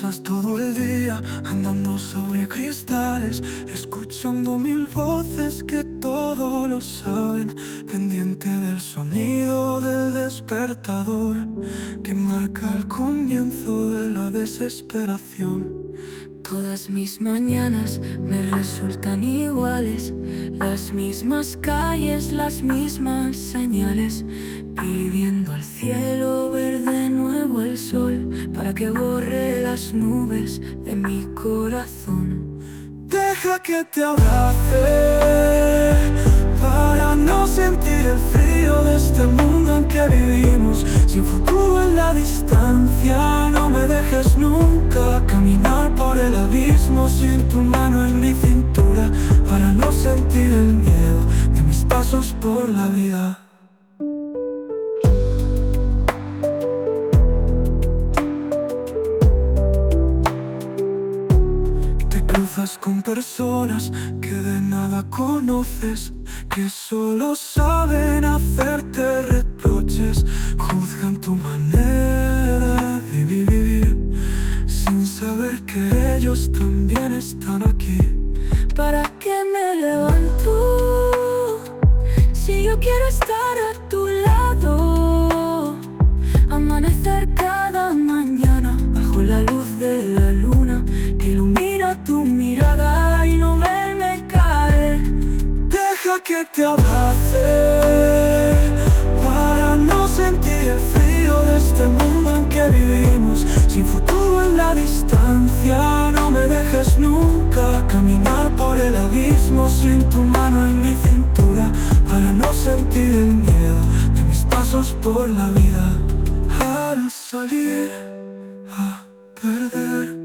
pasas todo el día andando sobre cristales, escuchando mil voces que todo lo saben, pendiente del sonido del despertador que marca el comienzo de la desesperación. Todas mis mañanas me resultan iguales, las mismas calles, las mismas señales, pidiendo al cielo ver de nuevo el sol para que borre las nubes de mi corazón. Deja que te abrace para no sentir el frío de este mundo en que vivimos. Sin futuro en la distancia, no me dejes nunca caminar por el abismo sin tu mano en mi cintura, para no sentir el miedo de mis pasos por la vida. Cruzas con personas que de nada conoces, que solo saben hacerte reproches, juzgan tu manera de vivir, sin saber que ellos también están aquí. ¿Para qué me levanto si yo quiero estar a tu lado? Amanecer cada mañana bajo la luz de la luna que ilumina tu mirada y no verme caer. Deja que te abrace para no sentir el frío de este mundo en que vivimos. Sin futuro en la distancia, no me dejes nunca caminar por el abismo sin tu mano en mi cintura, para no sentir el miedo de mis pasos por la vida. Al salir a perder